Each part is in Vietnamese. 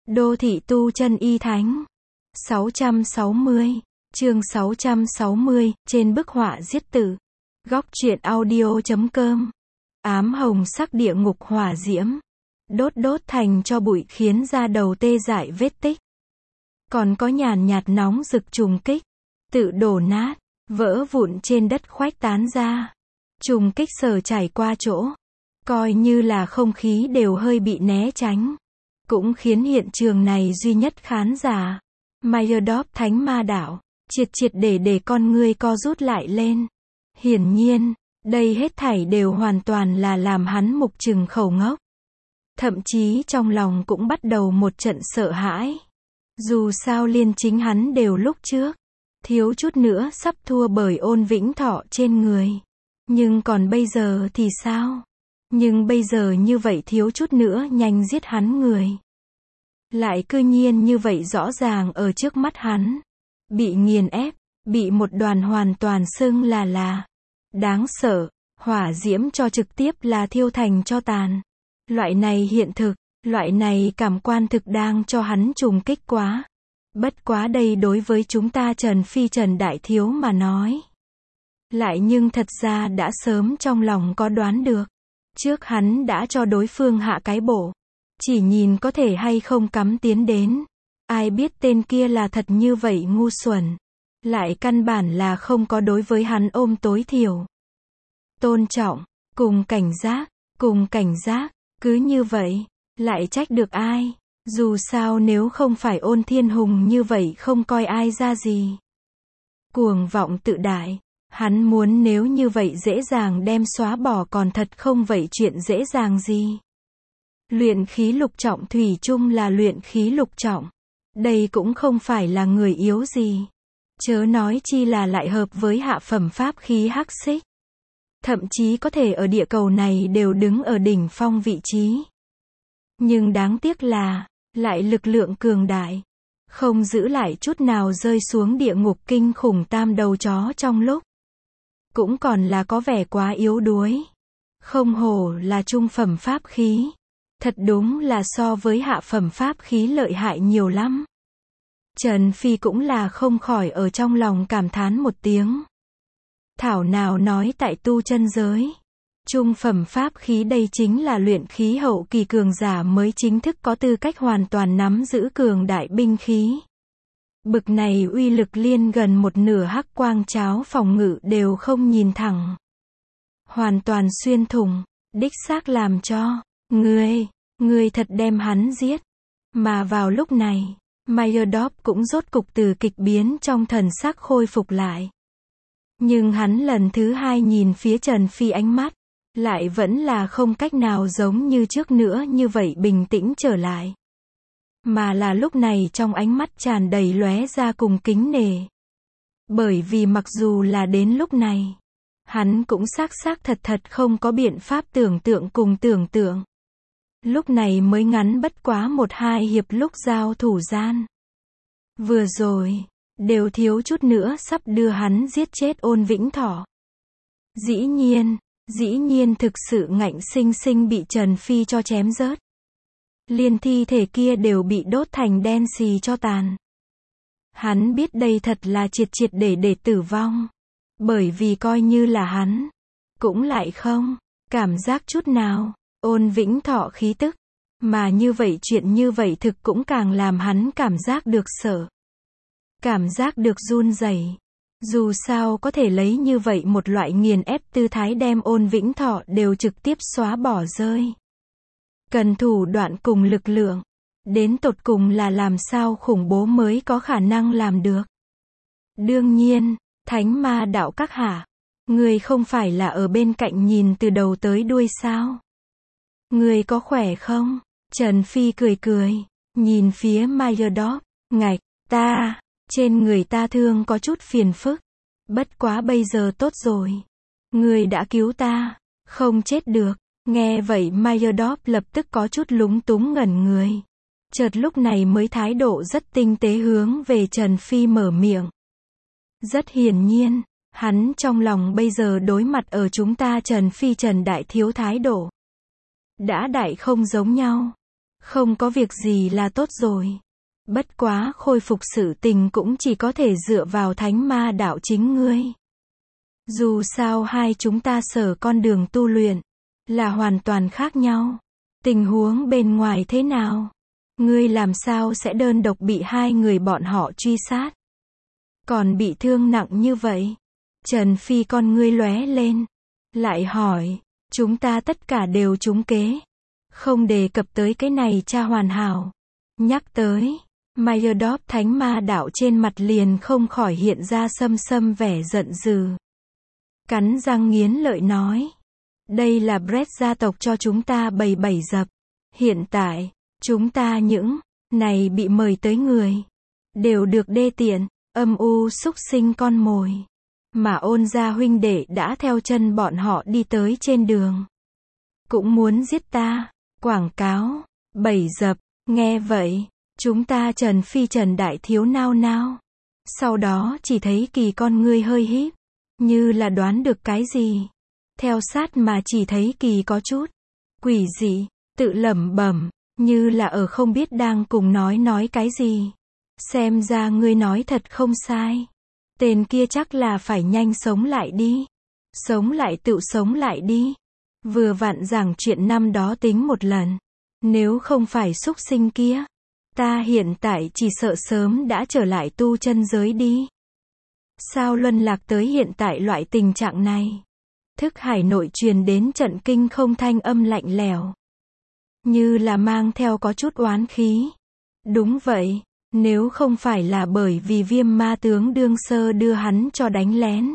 Đô thị tu chân y thánh. 660. Chương 660, trên bức họa giết tử. Góc truyện audio.com. Ám hồng sắc địa ngục hỏa diễm. Đốt thành cho bụi khiến da đầu tê dại vết tích. Còn có nhàn nhạt nóng rực trùng kích. Tự đổ nát, vỡ vụn trên đất khuếch tán ra. Trùng kích sở trải qua chỗ. Coi như là không khí đều hơi bị né tránh. Cũng khiến hiện trường này duy nhất khán giả. Mayerdorf thánh ma đạo. Triệt để con ngươi co rút lại lên. Hiển nhiên, đây hết thảy đều hoàn toàn là làm hắn mục trừng khẩu ngốc. Thậm chí trong lòng cũng bắt đầu một trận sợ hãi. Dù sao liên chính hắn đều lúc trước. Thiếu chút nữa sắp thua bởi Ôn Vĩnh Thọ trên người. Nhưng còn bây giờ thì sao? Nhưng bây giờ như vậy thiếu chút nữa nhanh giết hắn người. Lại cư nhiên như vậy rõ ràng ở trước mắt hắn. Bị nghiền ép, bị một đoàn hoàn toàn xưng là. Đáng sợ, hỏa diễm cho trực tiếp là thiêu thành tro tàn. Loại này hiện thực, loại này cảm quan thực đang cho hắn trùng kích quá. Bất quá đây đối với chúng ta Trần Đại Thiếu mà nói. Lại nhưng thật ra đã sớm trong lòng có đoán được. Trước hắn đã cho đối phương hạ cái bổ. Chỉ nhìn có thể hay không cắm tiến đến. Ai biết tên kia là thật như vậy ngu xuẩn. Lại căn bản là không có đối với hắn ôm tối thiểu. Tôn trọng, cùng cảnh giác, cứ như vậy, lại trách được ai. Dù sao nếu không phải Ôn Thiên Hùng như vậy không coi ai ra gì. Cuồng vọng tự đại, hắn muốn nếu như vậy dễ dàng đem xóa bỏ còn thật không vậy chuyện dễ dàng gì. Luyện khí lục trọng thủy chung là luyện khí lục trọng. Đây cũng không phải là người yếu gì. Chớ nói chi là lại hợp với hạ phẩm pháp khí hắc xích. Thậm chí có thể ở địa cầu này đều đứng ở đỉnh phong vị trí. Nhưng đáng tiếc là, lại lực lượng cường đại. Không giữ lại chút nào rơi xuống địa ngục kinh khủng tam đầu chó trong lúc. Cũng còn là có vẻ quá yếu đuối. Không hổ là trung phẩm pháp khí. Thật đúng là so với hạ phẩm pháp khí lợi hại nhiều lắm. Trần Phi cũng là không khỏi ở trong lòng cảm thán một tiếng. Thảo nào nói tại tu chân giới. Trung phẩm pháp khí đây chính là luyện khí hậu kỳ cường giả mới chính thức có tư cách hoàn toàn nắm giữ cường đại binh khí. Bực này uy lực liên gần một nửa hắc quang cháo phòng ngự đều không nhìn thẳng. Hoàn toàn xuyên thủng, đích xác làm cho, ngươi thật đem hắn giết. Mà vào lúc này, Mayerdorf cũng rốt cục từ kịch biến trong thần sắc khôi phục lại. Nhưng hắn lần thứ hai nhìn phía Trần Phi ánh mắt, lại vẫn là không cách nào giống như trước nữa như vậy bình tĩnh trở lại. Mà là lúc này trong ánh mắt tràn đầy lóe ra cùng kính nể. Bởi vì mặc dù là đến lúc này, hắn cũng xác thật không có biện pháp tưởng tượng. Lúc này mới ngắn bất quá 1-2 hiệp lúc giao thủ gian. Vừa rồi, đều thiếu chút nữa sắp đưa hắn giết chết Ôn Vĩnh Thọ. Dĩ nhiên thực sự ngạnh sinh bị Trần Phi cho chém rớt. Liên thi thể kia đều bị đốt thành đen xì cho tàn. Hắn biết đây thật là triệt để tử vong. Bởi vì coi như là hắn, cũng lại không cảm giác chút nào Ôn Vĩnh Thọ khí tức. Mà như vậy chuyện như vậy thực cũng càng làm hắn cảm giác được sợ. Cảm giác được run rẩy. Dù sao có thể lấy như vậy một loại nghiền ép tư thái đem Ôn Vĩnh Thọ đều trực tiếp xóa bỏ rơi. Cần thủ đoạn cùng lực lượng. Đến tột cùng là làm sao khủng bố mới có khả năng làm được. Đương nhiên, thánh ma đạo các hạ. Người không phải là ở bên cạnh nhìn từ đầu tới đuôi sao? Người có khỏe không? Trần Phi cười, nhìn phía Mayerdorf, ngạch, trên người ta thương có chút phiền phức. Bất quá bây giờ tốt rồi. Người đã cứu ta, không chết được. Nghe vậy Mayerdorf lập tức có chút lúng túng ngẩn người. Chợt lúc này mới thái độ rất tinh tế hướng về Trần Phi mở miệng. Rất hiển nhiên, hắn trong lòng bây giờ đối mặt ở chúng ta Trần Đại Thiếu thái độ. Đã đại không giống nhau. Không có việc gì là tốt rồi. Bất quá khôi phục sự tình cũng chỉ có thể dựa vào thánh ma đạo chính ngươi. Dù sao hai chúng ta sở con đường tu luyện là hoàn toàn khác nhau. Tình huống bên ngoài thế nào? Ngươi làm sao sẽ đơn độc bị hai người bọn họ truy sát? Còn bị thương nặng như vậy? Trần Phi con ngươi lóe lên. Lại hỏi, chúng ta tất cả đều trúng kế. Không đề cập tới cái này cha hoàn hảo. Nhắc tới, Mayerdorf thánh ma đạo trên mặt liền không khỏi hiện ra xâm vẻ giận dữ. Cắn răng nghiến lợi nói. Đây là Brett gia tộc cho chúng ta bày dập. Hiện tại, chúng ta những này bị mời tới người đều được đê tiện, âm u xúc sinh con mồi. Mà Ôn gia huynh đệ đã theo chân bọn họ đi tới trên đường. Cũng muốn giết ta. Quảng cáo, bày dập, nghe vậy, chúng ta Trần Đại Thiếu nao nao. Sau đó chỉ thấy Kỳ con ngươi hơi híp, như là đoán được cái gì. Theo sát mà chỉ thấy Kỳ có chút quỷ dị, tự lẩm bẩm, như là ở không biết đang cùng nói cái gì. Xem ra ngươi nói thật không sai. Tên kia chắc là phải nhanh sống lại đi. Sống lại tự sống lại đi. Vừa vặn giảng chuyện năm đó tính một lần. Nếu không phải xúc sinh kia, ta hiện tại chỉ sợ sớm đã trở lại tu chân giới đi. Sao luân lạc tới hiện tại loại tình trạng này? Thức hải nội truyền đến trận kinh không thanh âm lạnh lẽo. Như là mang theo có chút oán khí. Đúng vậy, nếu không phải là bởi vì Viêm ma tướng đương sơ đưa hắn cho đánh lén.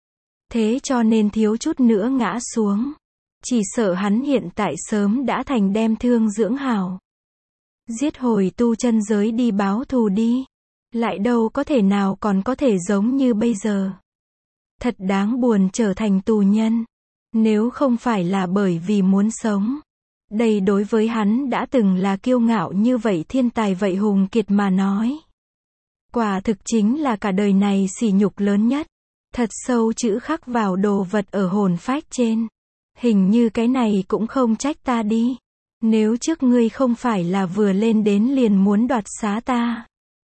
Thế cho nên thiếu chút nữa ngã xuống. Chỉ sợ hắn hiện tại sớm đã thành đem thương dưỡng hảo. Giết hồi tu chân giới đi báo thù đi. Lại đâu có thể nào còn có thể giống như bây giờ. Thật đáng buồn trở thành tù nhân. Nếu không phải là bởi vì muốn sống. Đây đối với hắn đã từng là kiêu ngạo như vậy thiên tài vậy hùng kiệt mà nói. Quả thực chính là cả đời này sỉ nhục lớn nhất. Thật sâu chữ khắc vào đồ vật ở hồn phách trên. Hình như cái này cũng không trách ta đi. Nếu trước ngươi không phải là vừa lên đến liền muốn đoạt xá ta.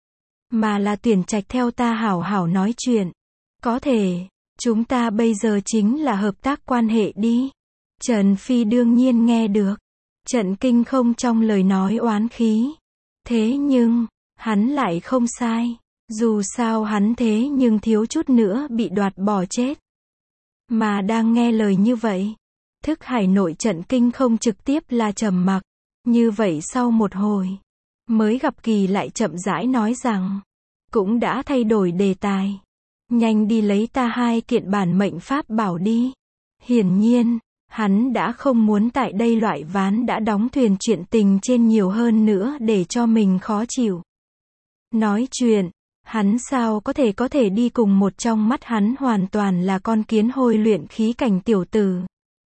Mà là tuyển trạch theo ta hảo hảo nói chuyện. Có thể, chúng ta bây giờ chính là hợp tác quan hệ đi. Trần Phi đương nhiên nghe được. Trận kinh không trong lời nói oán khí. Thế nhưng, hắn lại không sai. Dù sao hắn thế nhưng thiếu chút nữa bị đoạt bỏ chết. Mà đang nghe lời như vậy. Thức hải nội trận kinh không trực tiếp là trầm mặc. Như vậy sau một hồi. Mới gặp Kỳ lại chậm rãi nói rằng. Cũng đã thay đổi đề tài. Nhanh đi lấy ta 2 kiện bản mệnh pháp bảo đi. Hiển nhiên, hắn đã không muốn tại đây loại ván đã đóng thuyền chuyện tình trên nhiều hơn nữa để cho mình khó chịu. Nói chuyện, hắn sao có thể đi cùng một trong mắt hắn hoàn toàn là con kiến hôi luyện khí cảnh tiểu tử.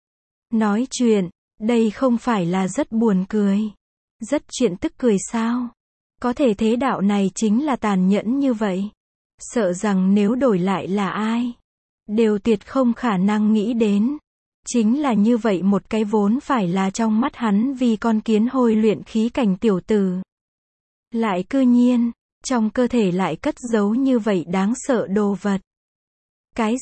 Nói chuyện, đây không phải là rất buồn cười. Rất chuyện tức cười sao? Có thể thế đạo này chính là tàn nhẫn như vậy. Sợ rằng nếu đổi lại là ai, đều tuyệt không khả năng nghĩ đến. Chính là như vậy một cái vốn phải là trong mắt hắn vì con kiến hôi luyện khí cảnh tiểu tử. Lại cư nhiên, trong cơ thể lại cất giấu như vậy đáng sợ đồ vật. Cái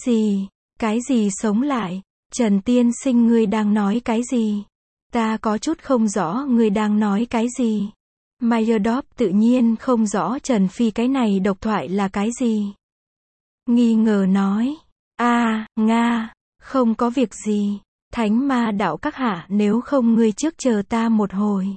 gì sống lại? Trần tiên sinh ngươi đang nói cái gì? Ta có chút không rõ ngươi đang nói cái gì. Mayerdorf tự nhiên không rõ Trần Phi cái này độc thoại là cái gì. Nghi ngờ nói. Nga, không có việc gì. Thánh ma đạo các hạ nếu không ngươi trước chờ ta một hồi.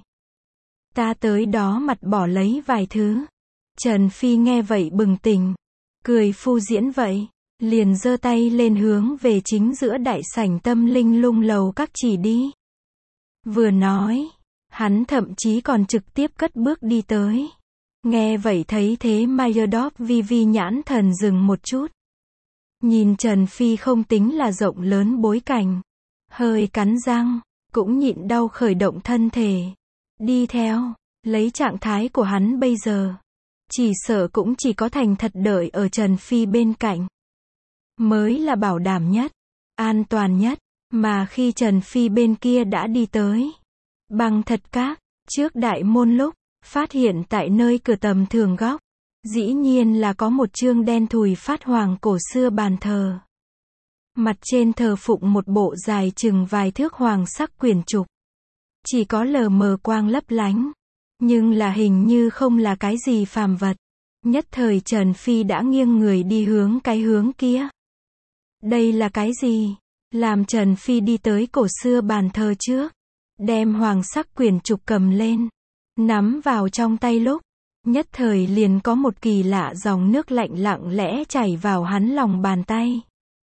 Ta tới đó mặt bỏ lấy vài thứ. Trần Phi nghe vậy bừng tỉnh. Cười phu diễn vậy. Liền giơ tay lên hướng về chính giữa đại sảnh Tâm Linh Lung lầu các chỉ đi. Vừa nói, hắn thậm chí còn trực tiếp cất bước đi tới. Nghe vậy thấy thế Mayerdorf vi nhãn thần dừng một chút. Nhìn Trần Phi không tính là rộng lớn bối cảnh. Hơi cắn răng, cũng nhịn đau khởi động thân thể. Đi theo, lấy trạng thái của hắn bây giờ. Chỉ sợ cũng chỉ có thành thật đợi ở Trần Phi bên cạnh. Mới là bảo đảm nhất, an toàn nhất. Mà khi Trần Phi bên kia đã đi tới Băng Thật Các, Trước đại môn lúc, phát hiện tại nơi cửa tầm thường góc, dĩ nhiên là có một chương đen thùi phát hoàng cổ xưa bàn thờ. Mặt trên thờ phụng một bộ dài chừng vài thước hoàng sắc quyển trục. Chỉ có lờ mờ quang lấp lánh, nhưng là hình như không là cái gì phàm vật. Nhất thời Trần Phi đã nghiêng người đi hướng cái hướng kia. Đây là cái gì? Làm Trần Phi đi tới cổ xưa bàn thờ trước, đem hoàng sắc quyển trục cầm lên, nắm vào trong tay lúc, nhất thời liền có một kỳ lạ dòng nước lạnh lặng lẽ chảy vào hắn lòng bàn tay.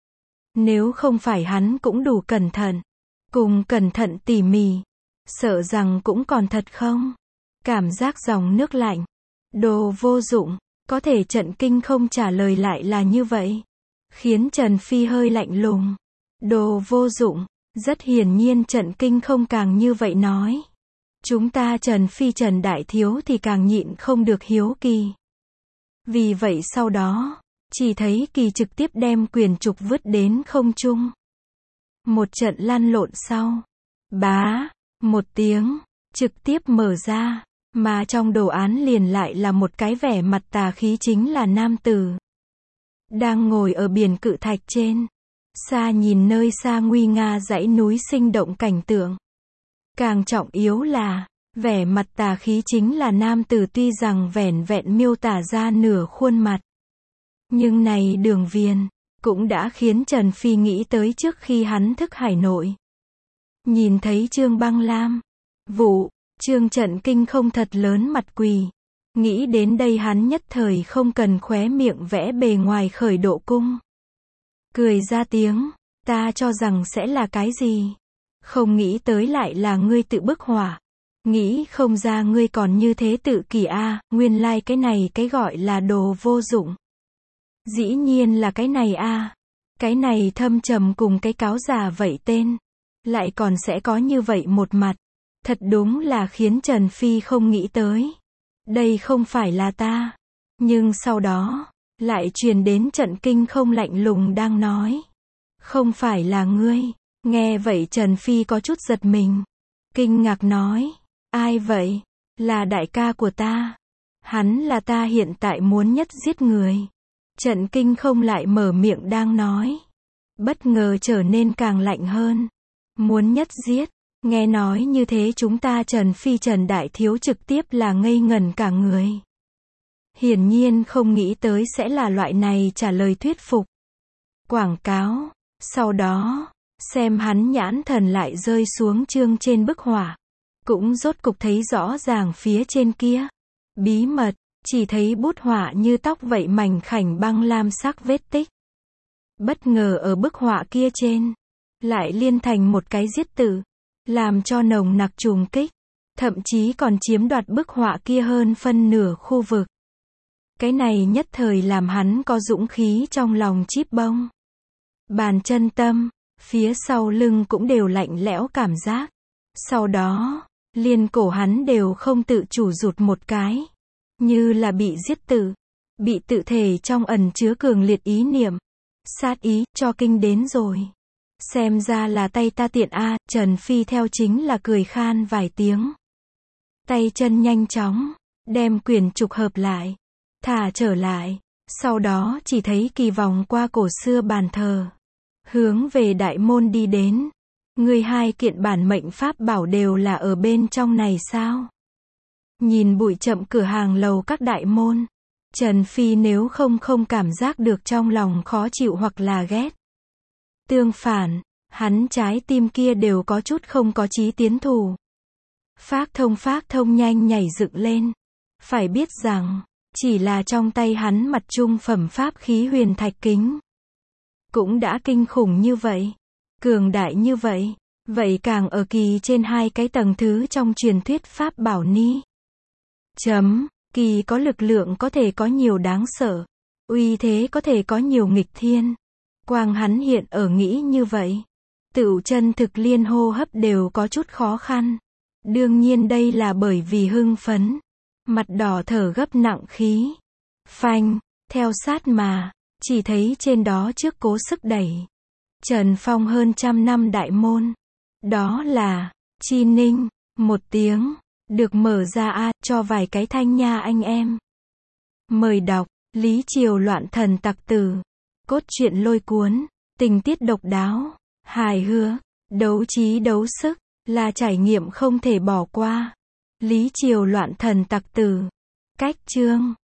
Nếu không phải hắn cũng đủ cẩn thận, cùng cẩn thận tỉ mỉ, sợ rằng cũng còn thật không? Cảm giác dòng nước lạnh, đồ vô dụng, có thể trận kinh không trả lời lại là như vậy. Khiến Trần Phi hơi lạnh lùng. Đồ vô dụng, rất hiển nhiên trận kinh không càng như vậy nói. Chúng ta Trần Phi Trần Đại Thiếu thì càng nhịn không được hiếu kỳ. Vì vậy sau đó, chỉ thấy kỳ trực tiếp đem quyển trục vứt đến không trung. Một trận lăn lộn sau, bá, một tiếng, trực tiếp mở ra, mà trong đồ án liền lại là một cái vẻ mặt tà khí chính là nam tử. Đang ngồi ở biển cự thạch trên, xa nhìn nơi xa nguy nga dãy núi sinh động cảnh tượng. Càng trọng yếu là, vẻ mặt tà khí chính là nam tử tuy rằng vẻn vẹn miêu tả ra nửa khuôn mặt. Nhưng này đường viền, cũng đã khiến Trần Phi nghĩ tới trước khi hắn thức hải nội. Nhìn thấy Trương Băng Lam, vụ, Trương trận kinh không thật lớn mặt quỳ. Nghĩ đến đây hắn nhất thời không cần khóe miệng vẽ bề ngoài khởi độ cung. Cười ra tiếng, ta cho rằng sẽ là cái gì? Không nghĩ tới lại là ngươi tự bức hỏa. Nghĩ không ra ngươi còn như thế tự kỷ a, nguyên lai cái này cái gọi là đồ vô dụng. Dĩ nhiên là cái này a. Cái này thâm trầm cùng cái cáo già vậy tên. Lại còn sẽ có như vậy một mặt. Thật đúng là khiến Trần Phi không nghĩ tới. Đây không phải là ta. Nhưng sau đó, lại truyền đến trận kinh không lạnh lùng đang nói. Không phải là ngươi. Nghe vậy Trần Phi có chút giật mình. Kinh ngạc nói. Ai vậy? Là đại ca của ta. Hắn là ta hiện tại muốn nhất giết người. Trận kinh không lại mở miệng đang nói. Bất ngờ trở nên càng lạnh hơn. Muốn nhất giết. Nghe nói như thế chúng ta Trần Phi Trần Đại Thiếu trực tiếp là ngây ngẩn cả người. Hiển nhiên không nghĩ tới sẽ là loại này trả lời thuyết phục. Quảng cáo. Sau đó, xem hắn nhãn thần lại rơi xuống chương trên bức họa. Cũng rốt cục thấy rõ ràng phía trên kia. Bí mật, chỉ thấy bút họa như tóc vậy mảnh khảnh băng lam sắc vết tích. Bất ngờ ở bức họa kia trên, lại liên thành một cái giết tử. Làm cho nồng nặc trùng kích, thậm chí còn chiếm đoạt bức họa kia hơn phân nửa khu vực. Cái này nhất thời làm hắn có dũng khí trong lòng chíp bông. Bàn chân tâm, phía sau lưng cũng đều lạnh lẽo cảm giác. Sau đó, liền cổ hắn đều không tự chủ rụt một cái. Như là bị giết tử, bị tự thể trong ẩn chứa cường liệt ý niệm. Sát ý, cho kinh đến rồi. Xem ra là tay ta tiện a, Trần Phi theo chính là cười khan vài tiếng. Tay chân nhanh chóng, đem quyển trục hợp lại, thả trở lại, sau đó chỉ thấy kỳ vòng qua cổ xưa bàn thờ. Hướng về đại môn đi đến. Người hai kiện bản mệnh pháp bảo đều là ở bên trong này sao? Nhìn bụi chậm cửa hàng lầu các đại môn. Trần Phi nếu không cảm giác được trong lòng khó chịu hoặc là ghét. Tương phản, hắn trái tim kia đều có chút không có chí tiến thủ. Phác thông nhanh nhảy dựng lên. Phải biết rằng, chỉ là trong tay hắn mặt trung phẩm pháp khí huyền thạch kính. Cũng đã kinh khủng như vậy. Cường đại như vậy. Vậy càng ở kỳ trên hai cái tầng thứ trong truyền thuyết pháp bảo ni. Kỳ có lực lượng có thể có nhiều đáng sợ. Uy thế có thể có nhiều nghịch thiên. Quang hắn hiện ở nghĩ như vậy. Tựu chân thực liên hô hấp đều có chút khó khăn. Đương nhiên đây là bởi vì hưng phấn. Mặt đỏ thở gấp nặng khí. Phanh, theo sát mà, chỉ thấy trên đó trước cố sức đẩy. Trần Phong hơn 100 năm đại môn. Đó là, Chi Ninh, một tiếng, Được mở ra cho vài cái thanh nha anh em. Mời đọc, Lý Triều loạn thần tặc tử. Cốt truyện lôi cuốn, tình tiết độc đáo, hài hước, đấu trí đấu sức, là trải nghiệm không thể bỏ qua. Lý Triều loạn thần tặc tử. Cách chương